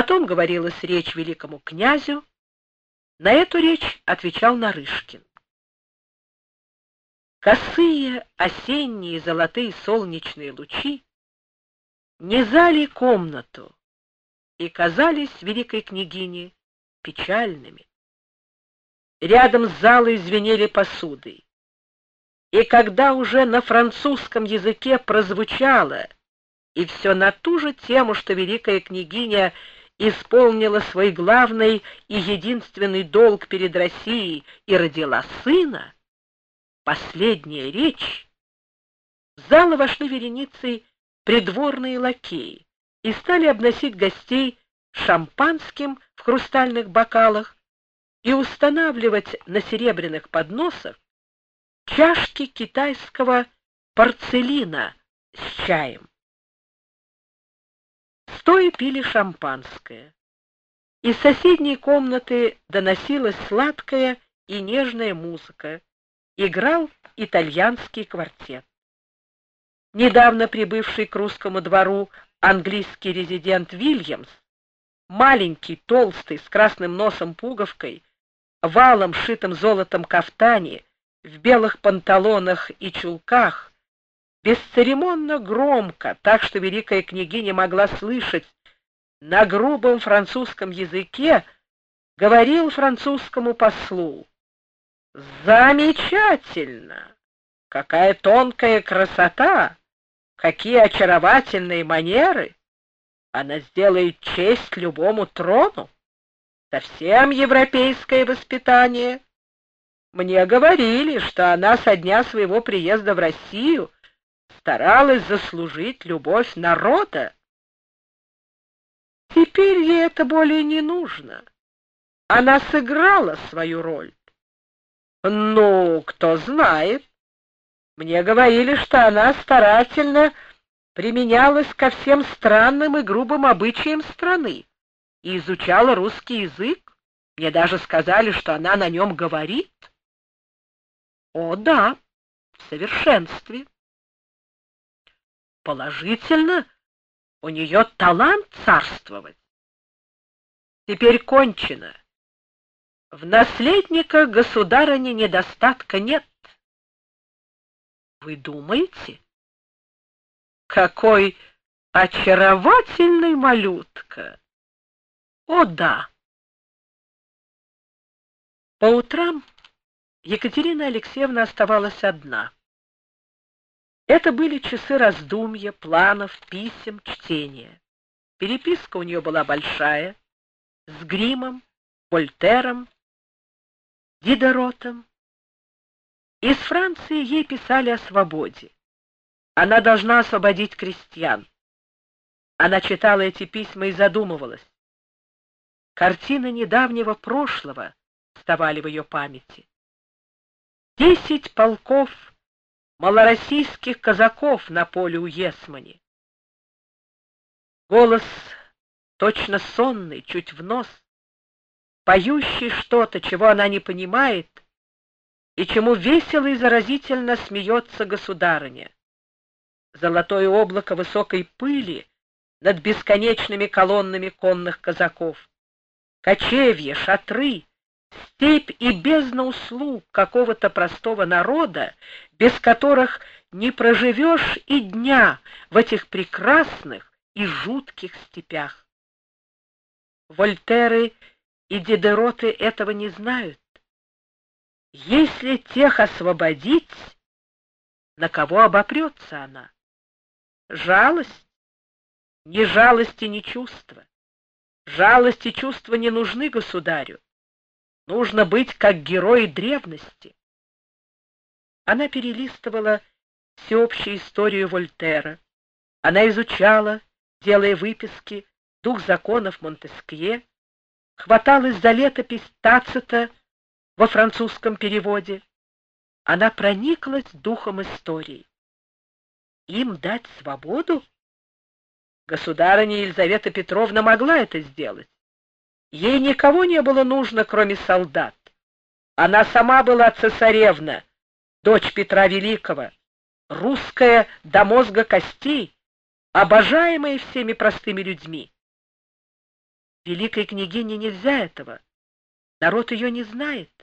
Потом говорилась речь великому князю. На эту речь отвечал Нарышкин. Косые осенние золотые солнечные лучи низали комнату и казались великой княгине печальными. Рядом с залой звенели посудой. И когда уже на французском языке прозвучало, и все на ту же тему, что великая княгиня исполнила свой главный и единственный долг перед Россией и родила сына, последняя речь, в зал вошли вереницей придворные лакеи и стали обносить гостей шампанским в хрустальных бокалах и устанавливать на серебряных подносах чашки китайского порцелина с чаем. Стоя пили шампанское. Из соседней комнаты доносилась сладкая и нежная музыка. Играл итальянский квартет. Недавно прибывший к русскому двору английский резидент Вильямс, маленький, толстый, с красным носом-пуговкой, валом, шитым золотом кафтане, в белых панталонах и чулках, бесцеремонно громко, так что великая княгиня могла слышать, на грубом французском языке говорил французскому послу: «Замечательно! Какая тонкая красота! Какие очаровательные манеры! Она сделает честь любому трону! Совсем европейское воспитание! Мне говорили, что она со дня своего приезда в Россию старалась заслужить любовь народа. Теперь ей это более не нужно. Она сыграла свою роль. Ну, кто знает. Мне говорили, что она старательно применялась ко всем странным и грубым обычаям страны и изучала русский язык. Мне даже сказали, что она на нем говорит. О, да, в совершенстве. Положительно, у нее талант царствовать. Теперь кончено. В наследниках государыни недостатка нет. Вы думаете? Какой очаровательный малютка! О, да! По утрам Екатерина Алексеевна оставалась одна. Это были часы раздумья, планов, писем, чтения. Переписка у нее была большая, с Гримом, Вольтером, Дидеротом. Из Франции ей писали о свободе. Она должна освободить крестьян. Она читала эти письма и задумывалась. Картины недавнего прошлого вставали в ее памяти. 10 полков малороссийских казаков на поле у Есмани. Голос точно сонный, чуть в нос, поющий что-то, чего она не понимает, и чему весело и заразительно смеется государыня. Золотое облако высокой пыли над бесконечными колоннами конных казаков, кочевья, шатры, степь и бездна услуг какого-то простого народа, без которых не проживешь и дня в этих прекрасных и жутких степях. Вольтеры и Дидероты этого не знают. Если тех освободить, на кого обопрется она? Жалость? Ни жалости, ни чувства. Жалость и чувства не нужны государю. Нужно быть как герои древности. Она перелистывала всеобщую историю Вольтера. Она изучала, делая выписки, дух законов Монтескье, хваталась за летопись Тацита во французском переводе. Она прониклась духом истории. Им дать свободу? Государыня Елизавета Петровна могла это сделать. Ей никого не было нужно, кроме солдат. Она сама была цесаревна, дочь Петра Великого, русская до мозга костей, обожаемая всеми простыми людьми. Великой княгине нельзя этого. Народ ее не знает.